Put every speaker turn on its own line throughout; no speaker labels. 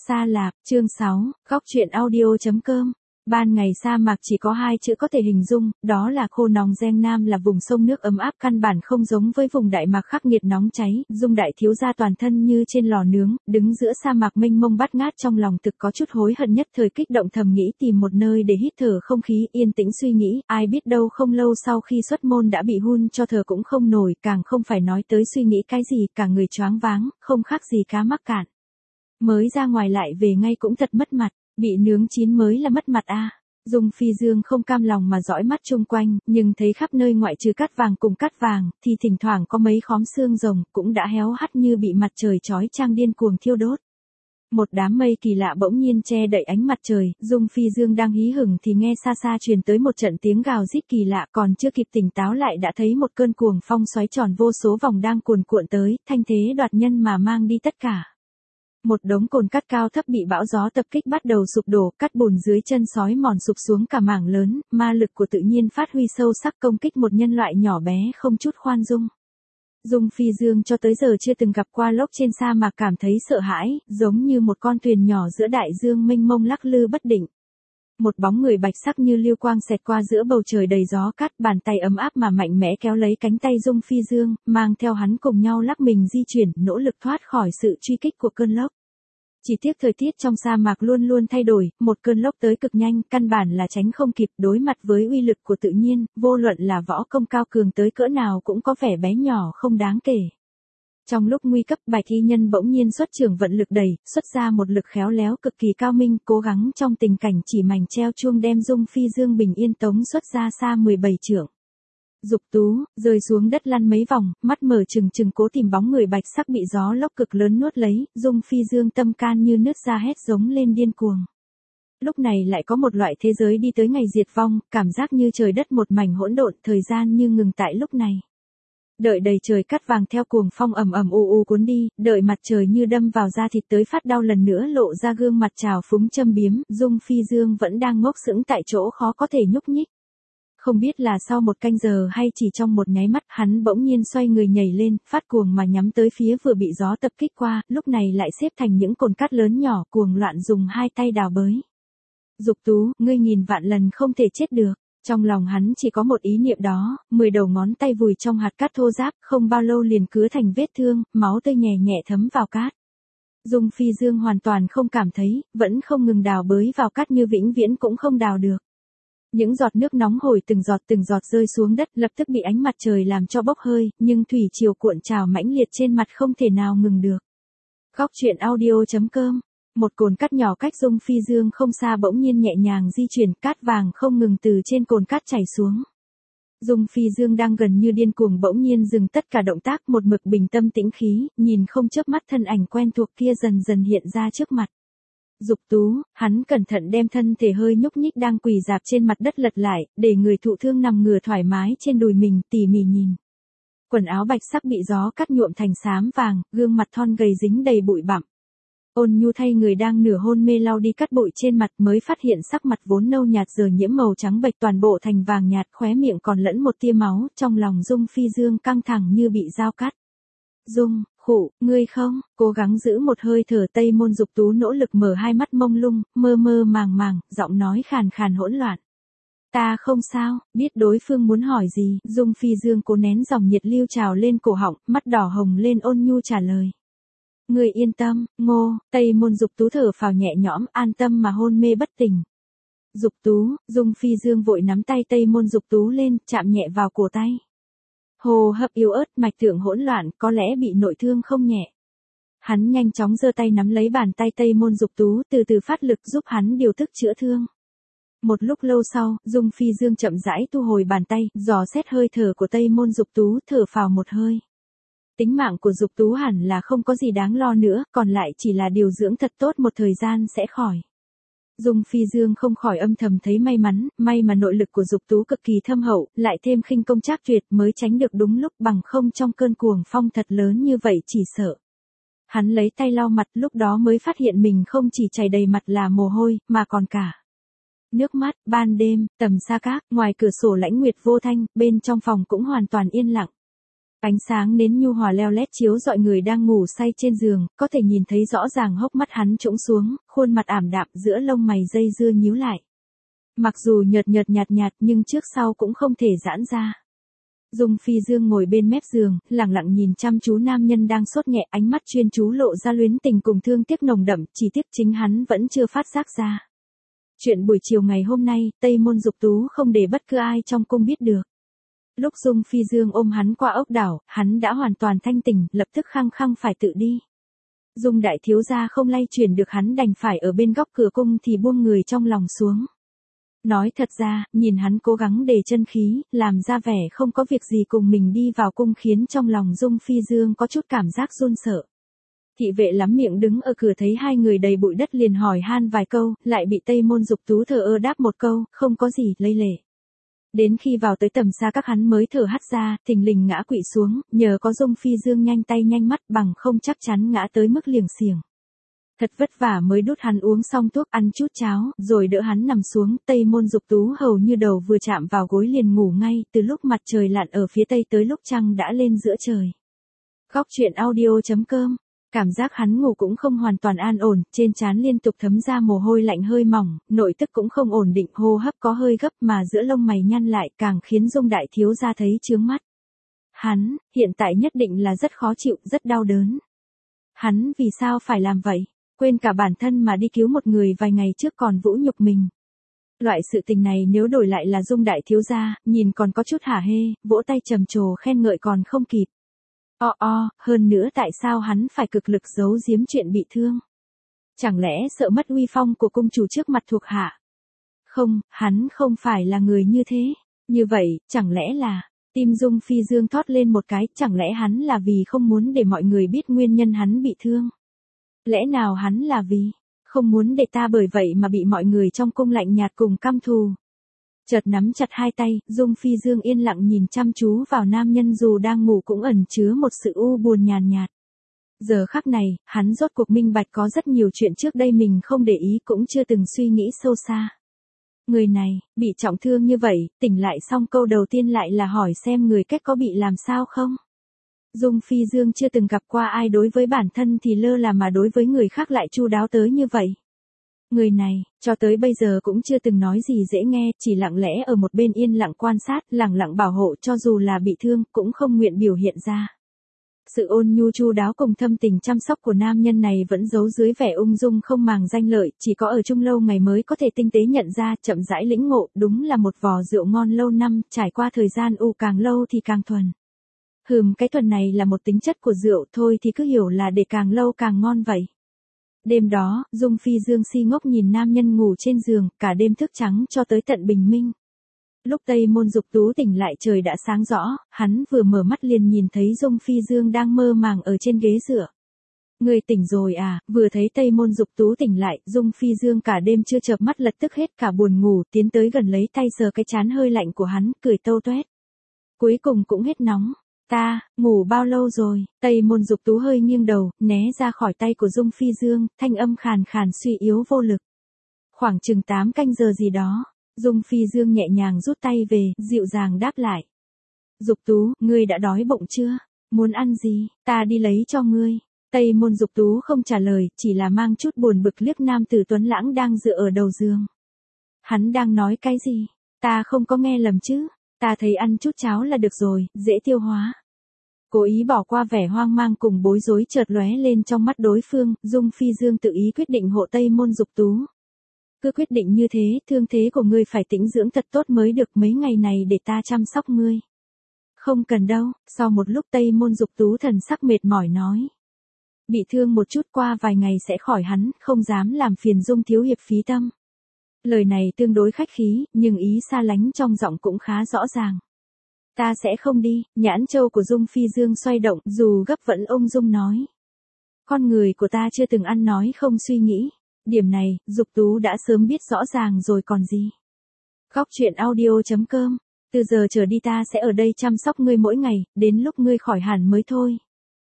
Sa Lạp, chương 6, góc truyện audio.com. Ban ngày sa mạc chỉ có hai chữ có thể hình dung, đó là khô nóng. Giang Nam là vùng sông nước ấm áp, căn bản không giống với vùng Đại Mạc khắc nghiệt nóng cháy. Dung đại thiếu gia toàn thân như trên lò nướng, đứng giữa sa mạc mênh mông bát ngát, trong lòng thực có chút hối hận, nhất thời kích động thầm nghĩ tìm một nơi để hít thở không khí, yên tĩnh suy nghĩ. Ai biết đâu không lâu sau khi xuất môn đã bị hun cho thở cũng không nổi, càng không phải nói tới suy nghĩ cái gì, cả người choáng váng, không khác gì cá mắc cạn. Mới ra ngoài lại về ngay cũng thật mất mặt. Bị nướng chín mới là mất mặt a. Dung Phi Dương không cam lòng mà dõi mắt chung quanh, nhưng thấy khắp nơi ngoại trừ cát vàng cùng cát vàng, thì thỉnh thoảng có mấy khóm xương rồng, cũng đã héo hắt như bị mặt trời chói chang điên cuồng thiêu đốt. Một đám mây kỳ lạ bỗng nhiên che đậy ánh mặt trời, Dung Phi Dương đang hí hửng thì nghe xa xa truyền tới một trận tiếng gào rít kỳ lạ, còn chưa kịp tỉnh táo lại đã thấy một cơn cuồng phong xoáy tròn vô số vòng đang cuồn cuộn tới, thanh thế đoạt nhân mà mang đi tất cả. Một đống cồn cát cao thấp bị bão gió tập kích bắt đầu sụp đổ, cát bùn dưới chân sói mòn sụp xuống cả mảng lớn, ma lực của tự nhiên phát huy sâu sắc công kích một nhân loại nhỏ bé không chút khoan dung. Dung Phi Dương cho tới giờ chưa từng gặp qua lốc trên sa mạc, cảm thấy sợ hãi, giống như một con thuyền nhỏ giữa đại dương mênh mông lắc lư bất định. Một bóng người bạch sắc như lưu quang xẹt qua giữa bầu trời đầy gió cát, bàn tay ấm áp mà mạnh mẽ kéo lấy cánh tay Dung Phi Dương, mang theo hắn cùng nhau lắc mình di chuyển, nỗ lực thoát khỏi sự truy kích của cơn lốc. Chỉ tiếc thời tiết trong sa mạc luôn luôn thay đổi, một cơn lốc tới cực nhanh, căn bản là tránh không kịp, đối mặt với uy lực của tự nhiên, vô luận là võ công cao cường tới cỡ nào cũng có vẻ bé nhỏ không đáng kể. Trong lúc nguy cấp, Bạch Y Nhân bỗng nhiên xuất trường vận lực đẩy, xuất ra một lực khéo léo cực kỳ cao minh, cố gắng trong tình cảnh chỉ mảnh treo chuông đem Dung Phi Dương bình yên tống xuất ra xa 17 trượng. Dục Tú, rơi xuống đất lăn mấy vòng, mắt mở trừng trừng cố tìm bóng người bạch sắc bị gió lốc cực lớn nuốt lấy, Dung Phi Dương tâm can như nứt ra hét giống lên điên cuồng. Lúc này lại có một loại thế giới đi tới ngày diệt vong, cảm giác như trời đất một mảnh hỗn độn, thời gian như ngừng tại lúc này. Đợi đầy trời cát vàng theo cuồng phong ầm ầm u u cuốn đi, đợi mặt trời như đâm vào da thịt tới phát đau lần nữa lộ ra gương mặt trào phúng châm biếm, Dung Phi Dương vẫn đang ngốc sững tại chỗ khó có thể nhúc nhích. Không biết là sau một canh giờ hay chỉ trong một nháy mắt, hắn bỗng nhiên xoay người nhảy lên, phát cuồng mà nhắm tới phía vừa bị gió tập kích qua, lúc này lại xếp thành những cồn cát lớn nhỏ, cuồng loạn dùng hai tay đào bới. Dục Tú, ngươi nghìn vạn lần không thể chết được. Trong lòng hắn chỉ có một ý niệm đó, 10 đầu ngón tay vùi trong hạt cát thô ráp, không bao lâu liền cứa thành vết thương, máu tươi nhẹ nhẹ thấm vào cát. Dung Phi Dương hoàn toàn không cảm thấy, vẫn không ngừng đào bới vào cát như vĩnh viễn cũng không đào được. Những giọt nước nóng hổi từng giọt rơi xuống đất, lập tức bị ánh mặt trời làm cho bốc hơi, nhưng thủy triều cuộn trào mãnh liệt trên mặt không thể nào ngừng được. Góc truyện audio.com. Một cồn cát nhỏ cách Dung Phi Dương không xa bỗng nhiên nhẹ nhàng di chuyển, cát vàng không ngừng từ trên cồn cát chảy xuống. Dung Phi Dương đang gần như điên cuồng bỗng nhiên dừng tất cả động tác, một mực bình tâm tĩnh khí, nhìn không chớp mắt thân ảnh quen thuộc kia dần dần hiện ra trước mặt. Dục Tú, hắn cẩn thận đem thân thể hơi nhúc nhích đang quỳ rạp trên mặt đất lật lại, để người thụ thương nằm ngửa thoải mái trên đùi mình, tỉ mỉ nhìn. Quần áo bạch sắc bị gió cắt nhuộm thành xám vàng, gương mặt thon gầy dính đầy bụi bặm. Ôn Nhu thay người đang nửa hôn mê lau đi cát bụi trên mặt, mới phát hiện sắc mặt vốn nâu nhạt giờ nhiễm màu trắng bệch toàn bộ thành vàng nhạt, khóe miệng còn lẫn một tia máu, trong lòng Dung Phi Dương căng thẳng như bị dao cắt. Dung, khụ, ngươi không, cố gắng giữ một hơi thở. Tây Môn Dục Tú nỗ lực mở hai mắt mông lung, mơ mơ màng màng, giọng nói khàn khàn hỗn loạn. Ta không sao, biết đối phương muốn hỏi gì, Dung Phi Dương cố nén dòng nhiệt lưu trào lên cổ họng, mắt đỏ hồng lên ôn nhu trả lời. Ngươi yên tâm, Ngô. Tây Môn Dục Tú thở phào nhẹ nhõm, an tâm mà hôn mê bất tỉnh. Dục Tú, Dung Phi Dương vội nắm tay Tây Môn Dục Tú lên, chạm nhẹ vào cổ tay. Hô hấp yếu ớt, mạch tượng hỗn loạn, có lẽ bị nội thương không nhẹ. Hắn nhanh chóng giơ tay nắm lấy bàn tay Tây Môn Dục Tú, từ từ phát lực giúp hắn điều tức chữa thương. Một lúc lâu sau, Dung Phi Dương chậm rãi thu hồi bàn tay, dò xét hơi thở của Tây Môn Dục Tú, thở phào một hơi. Tính mạng của Dục Tú hẳn là không có gì đáng lo nữa, còn lại chỉ là điều dưỡng thật tốt một thời gian sẽ khỏi. Dung Phi Dương không khỏi âm thầm thấy may mắn, may mà nội lực của Dục Tú cực kỳ thâm hậu, lại thêm khinh công trác tuyệt mới tránh được đúng lúc, bằng không trong cơn cuồng phong thật lớn như vậy chỉ sợ. Hắn lấy tay lau mặt, lúc đó mới phát hiện mình không chỉ chảy đầy mặt là mồ hôi, mà còn cả nước mắt. Ban đêm, tầm sa cát, ngoài cửa sổ lãnh nguyệt vô thanh, bên trong phòng cũng hoàn toàn yên lặng. Ánh sáng nến nhu hòa leo lét chiếu rọi người đang ngủ say trên giường, có thể nhìn thấy rõ ràng hốc mắt hắn trũng xuống, khuôn mặt ảm đạm giữa lông mày dây dưa nhíu lại. Mặc dù nhợt nhợt nhạt nhạt nhưng trước sau cũng không thể giãn ra. Dung Phi Dương ngồi bên mép giường, lặng lặng nhìn chăm chú nam nhân đang sốt nhẹ, ánh mắt chuyên chú lộ ra luyến tình cùng thương tiếc nồng đậm, chỉ tiếc chính hắn vẫn chưa phát giác ra. Chuyện buổi chiều ngày hôm nay, Tây Môn Dục Tú không để bất cứ ai trong cung biết được. Lúc Dung Phi Dương ôm hắn qua ốc đảo, hắn đã hoàn toàn thanh tỉnh, lập tức khăng khăng phải tự đi. Dung đại thiếu gia không lay chuyển được hắn đành phải ở bên góc cửa cung thì buông người trong lòng xuống. Nói thật ra, nhìn hắn cố gắng để chân khí, làm ra vẻ không có việc gì cùng mình đi vào cung khiến trong lòng Dung Phi Dương có chút cảm giác run sợ. Thị vệ lắm miệng đứng ở cửa thấy hai người đầy bụi đất liền hỏi han vài câu, lại bị Tây Môn Dục Tú thờ ơ đáp một câu, không có gì, lây lệ. Đến khi vào tới tầm xa các hắn mới thở hắt ra, thình lình ngã quỵ xuống, nhờ có Dung Phi Dương nhanh tay nhanh mắt bằng không chắc chắn ngã tới mức liềng xiềng. Thật vất vả mới đút hắn uống xong thuốc, ăn chút cháo, rồi đỡ hắn nằm xuống, Tây Môn Dục Tú hầu như đầu vừa chạm vào gối liền ngủ ngay, từ lúc mặt trời lặn ở phía tây tới lúc trăng đã lên giữa trời. Góc truyện audio.com. Cảm giác hắn ngủ cũng không hoàn toàn an ổn, trên trán liên tục thấm ra mồ hôi lạnh hơi mỏng, nội tức cũng không ổn định, hô hấp có hơi gấp mà giữa lông mày nhăn lại càng khiến Dung đại thiếu gia thấy chướng mắt. Hắn, hiện tại nhất định là rất khó chịu, rất đau đớn. Hắn vì sao phải làm vậy? Quên cả bản thân mà đi cứu một người vài ngày trước còn vũ nhục mình. Loại sự tình này nếu đổi lại là Dung đại thiếu gia, nhìn còn có chút hả hê, vỗ tay trầm trồ khen ngợi còn không kịp. Hơn nữa tại sao hắn phải cực lực giấu giếm chuyện bị thương? Chẳng lẽ sợ mất uy phong của cung chủ trước mặt thuộc hạ? Không, hắn không phải là người như thế. Như vậy, chẳng lẽ là, tim Dung Phi Dương thót lên một cái, chẳng lẽ hắn là vì không muốn để mọi người biết nguyên nhân hắn bị thương? Lẽ nào hắn là vì, không muốn để ta bởi vậy mà bị mọi người trong cung lạnh nhạt cùng căm thù? Chợt nắm chặt hai tay, Dung Phi Dương yên lặng nhìn chăm chú vào nam nhân dù đang ngủ cũng ẩn chứa một sự u buồn nhàn nhạt. Giờ khắc này, hắn rốt cuộc minh bạch có rất nhiều chuyện trước đây mình không để ý cũng chưa từng suy nghĩ sâu xa. Người này, bị trọng thương như vậy, tỉnh lại xong câu đầu tiên lại là hỏi xem người cách có bị làm sao không? Dung Phi Dương chưa từng gặp qua ai đối với bản thân thì lơ là mà đối với người khác lại chu đáo tới như vậy. Người này, cho tới bây giờ cũng chưa từng nói gì dễ nghe, chỉ lặng lẽ ở một bên yên lặng quan sát, lặng lặng bảo hộ cho dù là bị thương, cũng không nguyện biểu hiện ra. Sự ôn nhu chu đáo cùng thâm tình chăm sóc của nam nhân này vẫn giấu dưới vẻ ung dung không màng danh lợi, chỉ có ở chung lâu ngày mới có thể tinh tế nhận ra, chậm rãi lĩnh ngộ, đúng là một vò rượu ngon lâu năm, trải qua thời gian càng lâu thì càng thuần. Cái thuần này là một tính chất của rượu thôi thì cứ hiểu là để càng lâu càng ngon vậy. Đêm đó, Dung Phi Dương si ngốc nhìn nam nhân ngủ trên giường, cả đêm thức trắng cho tới tận bình minh. Lúc Tây Môn Dục Tú tỉnh lại trời đã sáng rõ, hắn vừa mở mắt liền nhìn thấy Dung Phi Dương đang mơ màng ở trên ghế dựa. Người tỉnh rồi à? Vừa thấy Tây Môn Dục Tú tỉnh lại, Dung Phi Dương cả đêm chưa chợp mắt lập tức hết cả buồn ngủ, tiến tới gần lấy tay sờ cái trán hơi lạnh của hắn, cười tâu toét. Cuối cùng cũng hết nóng. Ta, ngủ bao lâu rồi? Tây Môn Dục Tú hơi nghiêng đầu, né ra khỏi tay của Dung Phi Dương, thanh âm khàn khàn suy yếu vô lực. Khoảng chừng 8 canh giờ gì đó, Dung Phi Dương nhẹ nhàng rút tay về, dịu dàng đáp lại. Dục Tú, ngươi đã đói bụng chưa? Muốn ăn gì? Ta đi lấy cho ngươi. Tây Môn Dục Tú không trả lời, chỉ là mang chút buồn bực liếc nam tử tuấn lãng đang dựa ở đầu giường. Hắn đang nói cái gì? Ta không có nghe lầm chứ? Ta thấy ăn chút cháo là được rồi, dễ tiêu hóa. Cố ý bỏ qua vẻ hoang mang cùng bối rối chợt lóe lên trong mắt đối phương, Dung Phi Dương tự ý quyết định hộ Tây Môn Dục Tú. Cứ quyết định như thế, thương thế của ngươi phải tĩnh dưỡng thật tốt mới được, mấy ngày này để ta chăm sóc ngươi. Không cần đâu, sau một lúc Tây Môn Dục Tú thần sắc mệt mỏi nói. Bị thương một chút qua vài ngày sẽ khỏi hắn, không dám làm phiền Dung thiếu hiệp phí tâm. Lời này tương đối khách khí, nhưng ý xa lánh trong giọng cũng khá rõ ràng. Ta sẽ không đi, nhãn châu của Dung Phi Dương xoay động, dù gấp vẫn ung dung nói. Con người của ta chưa từng ăn nói không suy nghĩ. Điểm này, Dục Tú đã sớm biết rõ ràng rồi còn gì. Góc truyện audio.com. Từ giờ trở đi ta sẽ ở đây chăm sóc ngươi mỗi ngày, đến lúc ngươi khỏi hẳn mới thôi.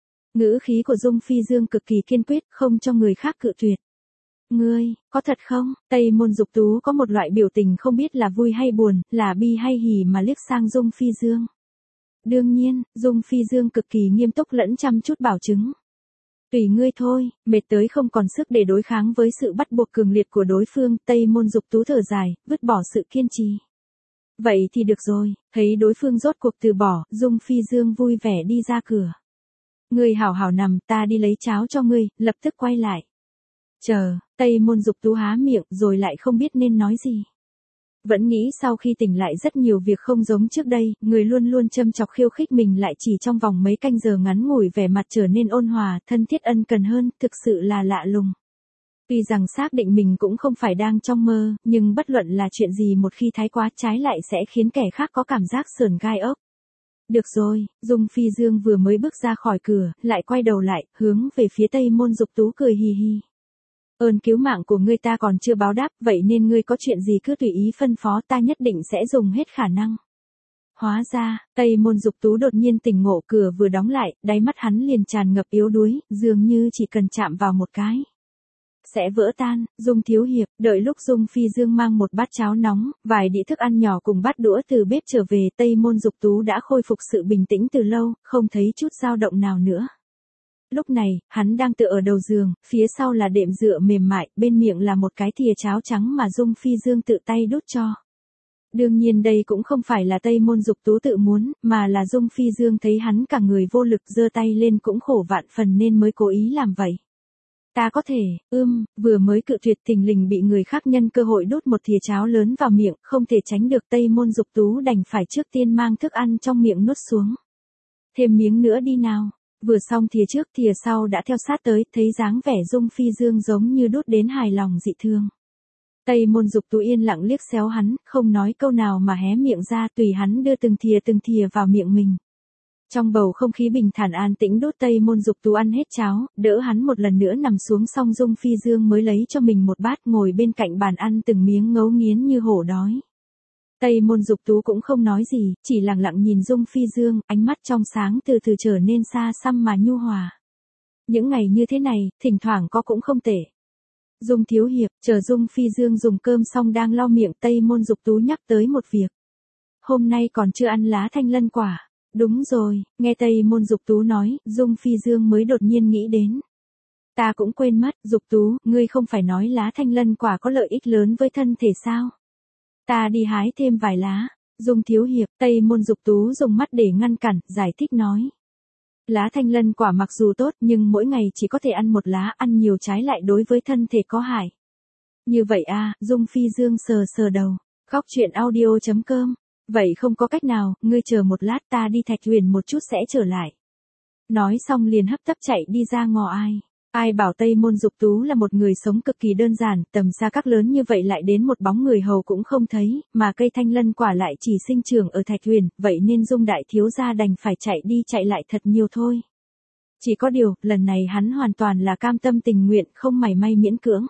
Ngữ khí của Dung Phi Dương cực kỳ kiên quyết, không cho người khác cự tuyệt. Ngươi, có thật không? Tây Môn Dục Tú có một loại biểu tình không biết là vui hay buồn, là bi hay hỉ mà liếc sang Dung Phi Dương. Đương nhiên, Dung Phi Dương cực kỳ nghiêm túc lẫn chăm chút bảo chứng. Tùy ngươi thôi, mệt tới không còn sức để đối kháng với sự bắt buộc cường liệt của đối phương, Tây Môn Dục Tú thở dài, vứt bỏ sự kiên trì. Vậy thì được rồi, thấy đối phương rốt cuộc từ bỏ, Dung Phi Dương vui vẻ đi ra cửa. Ngươi hảo hảo nằm, ta đi lấy cháo cho ngươi, lập tức quay lại. Chờ, Tây Môn Dục Tú há miệng rồi lại không biết nên nói gì. Vẫn nghĩ sau khi tỉnh lại rất nhiều việc không giống trước đây, người luôn luôn châm chọc khiêu khích mình lại chỉ trong vòng mấy canh giờ ngắn ngủi vẻ mặt trở nên ôn hòa, thân thiết ân cần hơn, thực sự là lạ lùng. Tuy rằng xác định mình cũng không phải đang trong mơ, nhưng bất luận là chuyện gì một khi thái quá trái lại sẽ khiến kẻ khác có cảm giác sởn gai ốc. Được rồi, Dung Phi Dương vừa mới bước ra khỏi cửa, lại quay đầu lại, hướng về phía Tây Môn Dục Tú cười hì hì. Ơn cứu mạng của ngươi ta còn chưa báo đáp, vậy nên ngươi có chuyện gì cứ tùy ý phân phó, ta nhất định sẽ dùng hết khả năng. Hóa ra, Tây Môn Dục Tú đột nhiên tỉnh ngộ, cửa vừa đóng lại, đáy mắt hắn liền tràn ngập yếu đuối, dường như chỉ cần chạm vào một cái sẽ vỡ tan. Dung thiếu hiệp, đợi lúc Dung Phi Dương mang một bát cháo nóng, vài đĩa thức ăn nhỏ cùng bát đũa từ bếp trở về, Tây Môn Dục Tú đã khôi phục sự bình tĩnh từ lâu, không thấy chút dao động nào nữa. Lúc này, hắn đang tựa ở đầu giường, phía sau là đệm dựa mềm mại, bên miệng là một cái thìa cháo trắng mà Dung Phi Dương tự tay đút cho. Đương nhiên đây cũng không phải là Tây Môn Dục Tú tự muốn, mà là Dung Phi Dương thấy hắn cả người vô lực giơ tay lên cũng khổ vạn phần nên mới cố ý làm vậy. Ta có thể, vừa mới cự tuyệt thình lình bị người khác nhân cơ hội đút một thìa cháo lớn vào miệng, không thể tránh được, Tây Môn Dục Tú đành phải trước tiên mang thức ăn trong miệng nuốt xuống. Thêm miếng nữa đi nào. Vừa xong thìa trước thìa sau đã theo sát tới, thấy dáng vẻ Dung Phi Dương giống như đút đến hài lòng dị thương. Tây Môn Dục Tú yên lặng liếc xéo hắn, không nói câu nào mà hé miệng ra tùy hắn đưa từng thìa vào miệng mình. Trong bầu không khí bình thản an tĩnh đốt, Tây Môn Dục Tú ăn hết cháo, đỡ hắn một lần nữa nằm xuống, xong Dung Phi Dương mới lấy cho mình một bát ngồi bên cạnh bàn ăn từng miếng ngấu nghiến như hổ đói. Tây Môn Dục Tú cũng không nói gì, chỉ lặng lặng nhìn Dung Phi Dương, ánh mắt trong sáng từ từ trở nên xa xăm mà nhu hòa. Những ngày như thế này, thỉnh thoảng có cũng không tệ. Dung thiếu hiệp, chờ Dung Phi Dương dùng cơm xong đang lau miệng, Tây Môn Dục Tú nhắc tới một việc. Hôm nay còn chưa ăn lá thanh lân quả. Đúng rồi, nghe Tây Môn Dục Tú nói, Dung Phi Dương mới đột nhiên nghĩ đến. Ta cũng quên mất, Dục Tú, ngươi không phải nói lá thanh lân quả có lợi ích lớn với thân thể sao? Ta đi hái thêm vài lá. Dung thiếu hiệp, Tây Môn Dục Tú dùng mắt để ngăn cản, giải thích nói. Lá thanh lân quả mặc dù tốt nhưng mỗi ngày chỉ có thể ăn một lá, ăn nhiều trái lại đối với thân thể có hại. Như vậy à, Dung Phi Dương sờ đầu. Góc truyện audio.com. Vậy không có cách nào, ngươi chờ một lát, ta đi Thạch Huyền một chút sẽ trở lại. Nói xong liền hấp tấp chạy đi ra ngõ ai. Ai bảo Tây Môn Dục Tú là một người sống cực kỳ đơn giản, tầm xa các lớn như vậy lại đến một bóng người hầu cũng không thấy, mà cây thanh lân quả lại chỉ sinh trưởng ở Thạch Huyền, vậy nên Dung đại thiếu gia đành phải chạy đi chạy lại thật nhiều thôi. Chỉ có điều, lần này hắn hoàn toàn là cam tâm tình nguyện, không mảy may miễn cưỡng.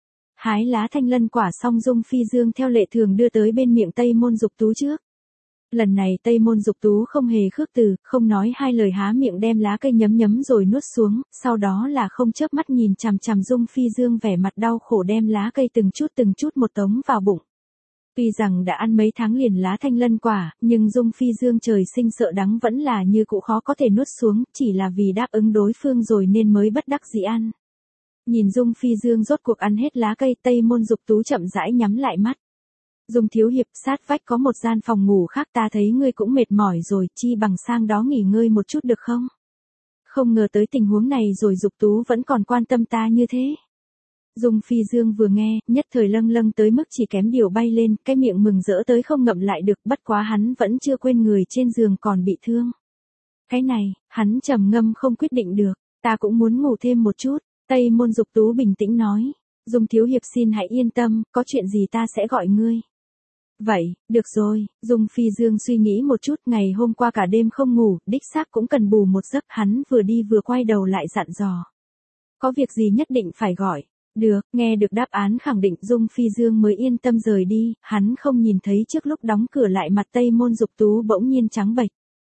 Hái lá thanh lân quả xong, Dung Phi Dương theo lệ thường đưa tới bên miệng Tây Môn Dục Tú trước. Lần này Tây Môn Dục Tú không hề khước từ, không nói hai lời há miệng đem lá cây nhấm rồi nuốt xuống, sau đó là không chớp mắt nhìn chằm chằm Dung Phi Dương vẻ mặt đau khổ đem lá cây từng chút một tống vào bụng. Tuy rằng đã ăn mấy tháng liền lá thanh lân quả, nhưng Dung Phi Dương trời sinh sợ đắng vẫn là như cũ khó có thể nuốt xuống, chỉ là vì đáp ứng đối phương rồi nên mới bất đắc dĩ ăn. Nhìn Dung Phi Dương rốt cuộc ăn hết lá cây, Tây Môn Dục Tú chậm rãi nhắm lại mắt. Dung thiếu hiệp, sát vách có một gian phòng ngủ khác, ta thấy ngươi cũng mệt mỏi rồi, chi bằng sang đó nghỉ ngơi một chút được không? Không ngờ tới tình huống này rồi Dục Tú vẫn còn quan tâm ta như thế. Dung Phi Dương vừa nghe, nhất thời lâng tới mức chỉ kém điều bay lên, cái miệng mừng rỡ tới không ngậm lại được, bất quá hắn vẫn chưa quên người trên giường còn bị thương. Cái này, hắn trầm ngâm không quyết định được, ta cũng muốn ngủ thêm một chút. Tây Môn Dục Tú bình tĩnh nói, Dung thiếu hiệp xin hãy yên tâm, có chuyện gì ta sẽ gọi ngươi. Vậy, được rồi, Dung Phi Dương suy nghĩ một chút, ngày hôm qua cả đêm không ngủ, đích xác cũng cần bù một giấc, hắn vừa đi vừa quay đầu lại dặn dò. Có việc gì nhất định phải gọi. Được, nghe được đáp án khẳng định, Dung Phi Dương mới yên tâm rời đi, hắn không nhìn thấy trước lúc đóng cửa lại mặt Tây Môn Dục Tú bỗng nhiên trắng bệch.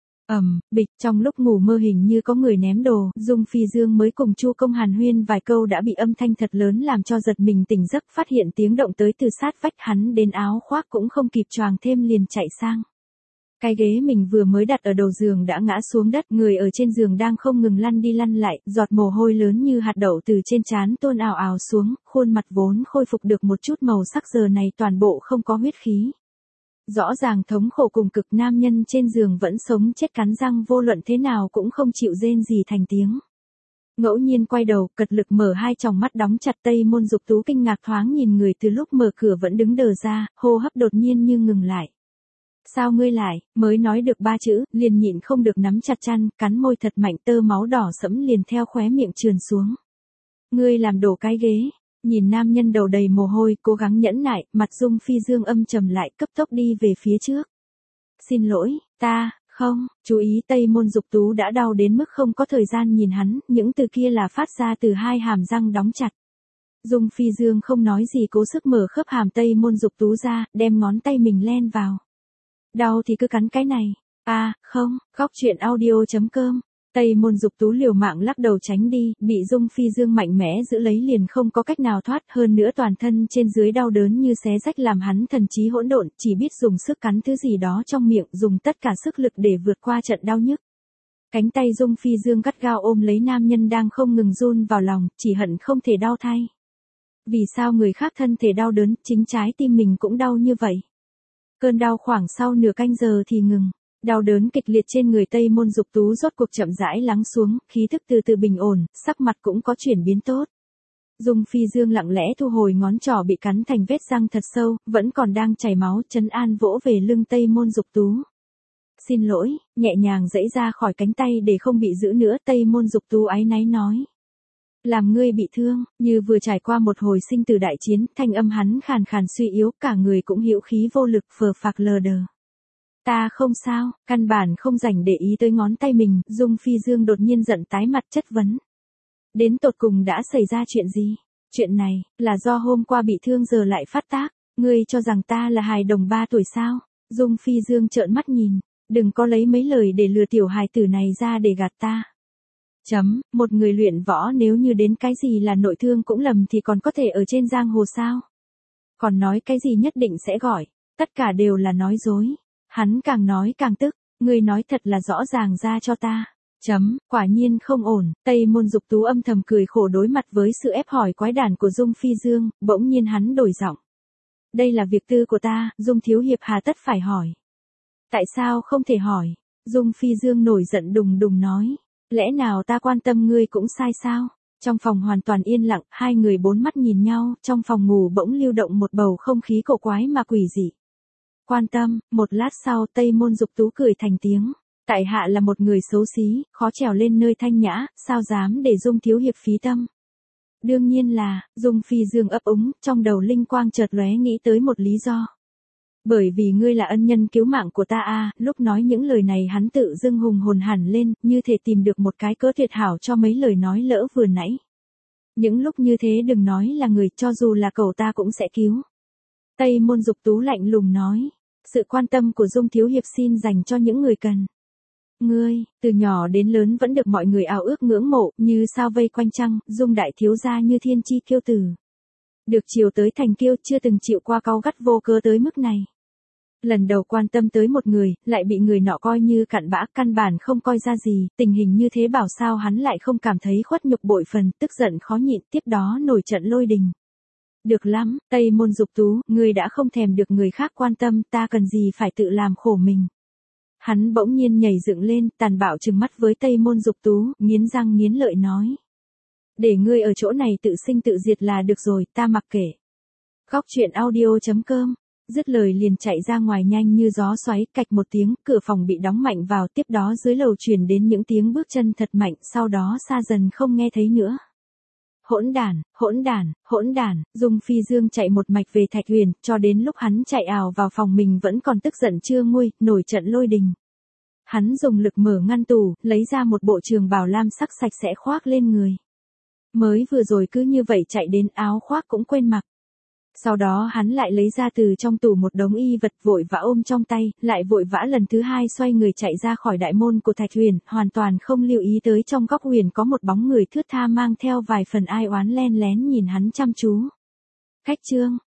Bịch, trong lúc ngủ mơ hình như có người ném đồ, Dung Phi Dương mới cùng Chu Công hàn huyên vài câu đã bị âm thanh thật lớn làm cho giật mình tỉnh giấc, phát hiện tiếng động tới từ sát vách, hắn đến áo khoác cũng không kịp choàng thêm liền chạy sang. Cái ghế mình vừa mới đặt ở đầu giường đã ngã xuống đất, người ở trên giường đang không ngừng lăn đi lăn lại, giọt mồ hôi lớn như hạt đậu từ trên trán tuôn ào ào xuống, khuôn mặt vốn khôi phục được một chút màu sắc giờ này toàn bộ không có huyết khí. Rõ ràng thống khổ cùng cực, nam nhân trên giường vẫn sống chết cắn răng vô luận thế nào cũng không chịu rên gì thành tiếng. Ngẫu nhiên quay đầu, cật lực mở hai tròng mắt đóng chặt. Tây Môn Dục Tú kinh ngạc thoáng nhìn người từ lúc mở cửa vẫn đứng đờ ra, hô hấp đột nhiên như ngừng lại. Sao ngươi lại, mới nói được 3 chữ, liền nhịn không được nắm chặt chăn, cắn môi thật mạnh, tơ máu đỏ sẫm liền theo khóe miệng trườn xuống. Ngươi làm đổ cái ghế. Nhìn nam nhân đầu đầy mồ hôi, cố gắng nhẫn nại, mặt Dung Phi Dương âm trầm lại, cấp tốc đi về phía trước. Xin lỗi, không, chú ý Tây Môn Dục Tú đã đau đến mức không có thời gian nhìn hắn, những từ kia là phát ra từ hai hàm răng đóng chặt. Dung Phi Dương không nói gì cố sức mở khớp hàm Tây Môn Dục Tú ra, đem ngón tay mình len vào. Đau thì cứ cắn cái này. Không, Góc Truyện Audio.com. Tây Môn Dục Tú liều mạng lắc đầu tránh đi, bị Dung Phi Dương mạnh mẽ giữ lấy liền không có cách nào thoát, hơn nữa toàn thân trên dưới đau đớn như xé rách làm hắn thần trí hỗn độn, chỉ biết dùng sức cắn thứ gì đó trong miệng, dùng tất cả sức lực để vượt qua trận đau nhức. Cánh tay Dung Phi Dương gắt gao ôm lấy nam nhân đang không ngừng run vào lòng, chỉ hận không thể đau thay. Vì sao người khác thân thể đau đớn, chính trái tim mình cũng đau như vậy? Cơn đau khoảng sau nửa canh giờ thì ngừng. Đau đớn kịch liệt trên người Tây Môn Dục Tú rốt cuộc chậm rãi lắng xuống, khí thức từ từ bình ổn, sắc mặt cũng có chuyển biến tốt. Dung Phi Dương lặng lẽ thu hồi ngón trỏ bị cắn thành vết răng thật sâu, vẫn còn đang chảy máu, trấn an vỗ về lưng Tây Môn Dục Tú. Xin lỗi, nhẹ nhàng giãy ra khỏi cánh tay để không bị giữ nữa, Tây Môn Dục Tú áy náy nói. Làm ngươi bị thương, như vừa trải qua một hồi sinh tử đại chiến, thanh âm hắn khàn khàn suy yếu, cả người cũng hữu khí vô lực, phờ phạc lờ đờ. Ta không sao, căn bản không rảnh để ý tới ngón tay mình, Dung Phi Dương đột nhiên giận tái mặt chất vấn. Đến tột cùng đã xảy ra chuyện gì? Chuyện này, là do hôm qua bị thương giờ lại phát tác, ngươi cho rằng ta là hài đồng 3 tuổi sao? Dung Phi Dương trợn mắt nhìn, đừng có lấy mấy lời để lừa tiểu hài tử này ra để gạt ta. Một người luyện võ nếu như đến cái gì là nội thương cũng lầm thì còn có thể ở trên giang hồ sao? Còn nói cái gì nhất định sẽ gọi, tất cả đều là nói dối. Hắn càng nói càng tức, ngươi nói thật là rõ ràng ra cho ta. Quả nhiên không ổn, Tây Môn Dục Tú âm thầm cười khổ đối mặt với sự ép hỏi quái đản của Dung Phi Dương, bỗng nhiên hắn đổi giọng. Đây là việc tư của ta, Dung thiếu hiệp hà tất phải hỏi. Tại sao không thể hỏi? Dung Phi Dương nổi giận đùng đùng nói. Lẽ nào ta quan tâm ngươi cũng sai sao? Trong phòng hoàn toàn yên lặng, hai người bốn mắt nhìn nhau, trong phòng ngủ bỗng lưu động một bầu không khí cổ quái mà quỷ dị. Quan tâm, một lát sau Tây Môn Dục Tú cười thành tiếng. Tại hạ là một người xấu xí, khó trèo lên nơi thanh nhã, sao dám để Dung thiếu hiệp phí tâm. Đương nhiên là, Dung Phi Dương ấp úng, trong đầu linh quang chợt lóe nghĩ tới một lý do. Bởi vì ngươi là ân nhân cứu mạng của ta lúc nói những lời này hắn tự dưng hùng hồn hẳn lên, như thể tìm được một cái cớ tuyệt hảo cho mấy lời nói lỡ vừa nãy. Những lúc như thế đừng nói là người, cho dù là cậu ta cũng sẽ cứu. Tây Môn Dục Tú lạnh lùng nói, sự quan tâm của Dung thiếu hiệp xin dành cho những người cần. Ngươi, từ nhỏ đến lớn vẫn được mọi người ao ước ngưỡng mộ, như sao vây quanh trăng, Dung đại thiếu gia như thiên chi kiêu tử. Được chiều tới thành kiêu, chưa từng chịu qua cáu gắt vô cớ tới mức này. Lần đầu quan tâm tới một người, lại bị người nọ coi như cặn bã, căn bản không coi ra gì, tình hình như thế bảo sao hắn lại không cảm thấy khuất nhục bội phần, tức giận khó nhịn, tiếp đó nổi trận lôi đình. Được lắm, Tây Môn Dục Tú, ngươi đã không thèm được người khác quan tâm, ta cần gì phải tự làm khổ mình. Hắn bỗng nhiên nhảy dựng lên, tàn bạo trừng mắt với Tây Môn Dục Tú, nghiến răng nghiến lợi nói. Để ngươi ở chỗ này tự sinh tự diệt là được rồi, ta mặc kệ. Góc Truyện Audio.com. Dứt lời liền chạy ra ngoài nhanh như gió xoáy, cạch một tiếng, cửa phòng bị đóng mạnh vào, tiếp đó dưới lầu truyền đến những tiếng bước chân thật mạnh, sau đó xa dần không nghe thấy nữa. Hỗn đản, Dung Phi Dương chạy một mạch về Thạch Huyền, cho đến lúc hắn chạy ào vào phòng mình vẫn còn tức giận chưa nguôi, nổi trận lôi đình. Hắn dùng lực mở ngăn tủ, lấy ra một bộ trường bào lam sắc sạch sẽ khoác lên người. Mới vừa rồi cứ như vậy chạy đến áo khoác cũng quên mặc. Sau đó hắn lại lấy ra từ trong tủ một đống y vật vội vã ôm trong tay, lại vội vã lần thứ hai xoay người chạy ra khỏi đại môn của Thạch Huyền, hoàn toàn không lưu ý tới trong góc huyền có một bóng người thướt tha mang theo vài phần ai oán len lén nhìn hắn chăm chú. Khách Trương,